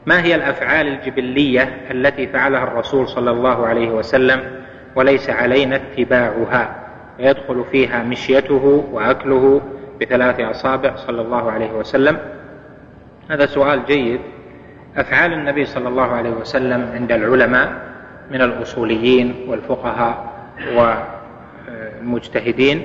ما هي الأفعال الجبلية التي فعلها الرسول صلى الله عليه وسلم وليس علينا اتباعها، ويدخل فيها مشيته وأكله ب3 أصابع صلى الله عليه وسلم؟ هذا سؤال جيد. أفعال النبي صلى الله عليه وسلم عند العلماء من الأصوليين والفقهاء والمجتهدين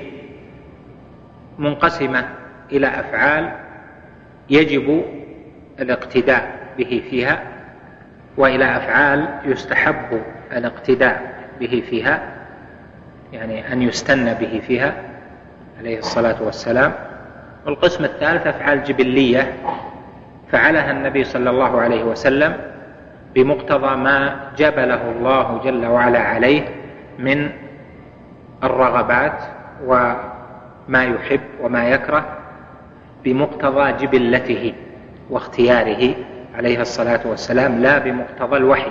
منقسمة إلى أفعال يجب الاقتداء به فيها، وإلى أفعال يستحب الاقتداء به فيها، يعني أن يستنى به فيها عليه الصلاة والسلام. والقسم الثالث أفعال جبلية فعلها النبي صلى الله عليه وسلم بمقتضى ما جبله الله جل وعلا عليه من الرغبات وما يحب وما يكره، بمقتضى جبلته واختياره عليه الصلاة والسلام، لا بمقتضى الوحي.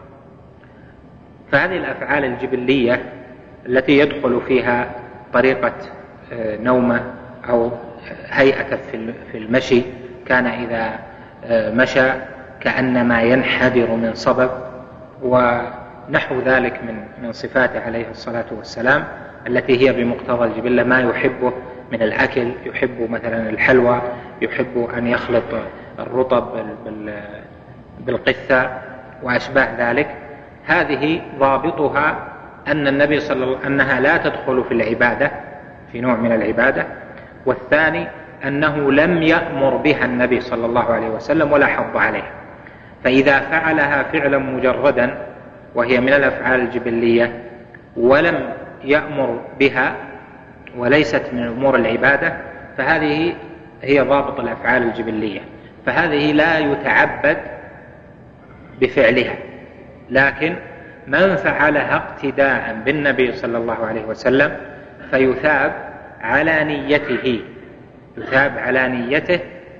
فهذه الأفعال الجبلية التي يدخل فيها طريقة نومه أو هيئة في المشي، كان إذا مشى كأنما ينحدر من صبب ونحو ذلك من صفاته عليه الصلاة والسلام التي هي بمقتضى الجبلة، ما يحبه من الأكل، يحب مثلا الحلوى، يحب أن يخلط الرطب بالقثة وأشباه ذلك. هذه ضابطها أن النبي أنها لا تدخل في العبادة، في نوع من العبادة. والثاني أنه لم يأمر بها النبي صلى الله عليه وسلم ولا حض عليها. فإذا فعلها فعلا مجردا وهي من الأفعال الجبلية ولم يأمر بها وليست من أمور العبادة، فهذه هي ضابط الأفعال الجبلية، فهذه لا يتعبد بفعلها. لكن من فعلها اقتداء بالنبي صلى الله عليه وسلم فيثاب على نيته، يثاب على نيته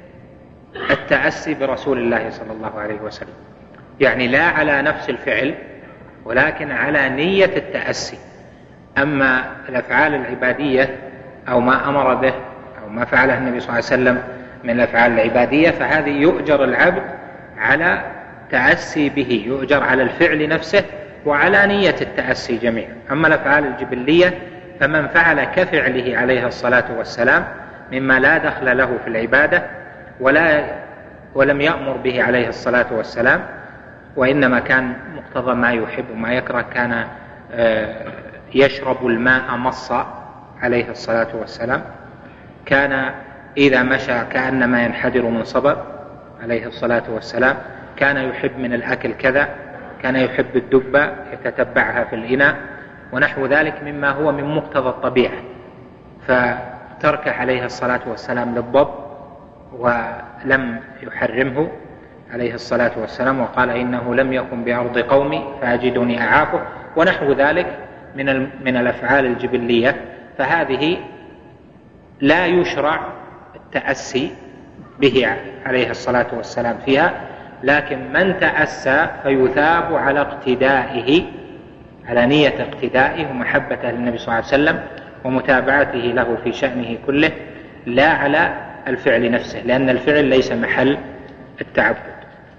التأسي برسول الله صلى الله عليه وسلم، يعني لا على نفس الفعل ولكن على نية التأسي. أما الأفعال العبادية أو ما أمر به أو ما فعله النبي صلى الله عليه وسلم من الأفعال العبادية فهذه يؤجر العبد على تأسي به، يؤجر على الفعل نفسه وعلى نية التأسي جميعا. أما الأفعال الجبلية فمن فعل كفعله عليه الصلاة والسلام مما لا دخل له في العبادة ولم يأمر به عليه الصلاة والسلام، وإنما كان مقتضى ما يحب وما يكره، كان يشرب الماء مصا عليه الصلاة والسلام، كان إذا مشى كأنما ينحدر من صبب عليه الصلاة والسلام، كان يحب من الأكل كذا، كان يحب الدبة يتتبعها في الإناء ونحو ذلك مما هو من مقتضى الطبيعة، فترك عليه الصلاة والسلام للضب ولم يحرمه عليه الصلاة والسلام، وقال إنه لم يكن بأرض قومي فأجدني أعافه ونحو ذلك من الأفعال الجبلية. فهذه لا يشرع التأسي به عليه الصلاة والسلام فيها، لكن من تأسى فيثاب على اقتدائه، على نية اقتدائه ومحبته للنبي صلى الله عليه وسلم ومتابعته له في شأنه كله، لا على الفعل نفسه، لأن الفعل ليس محل التعبد.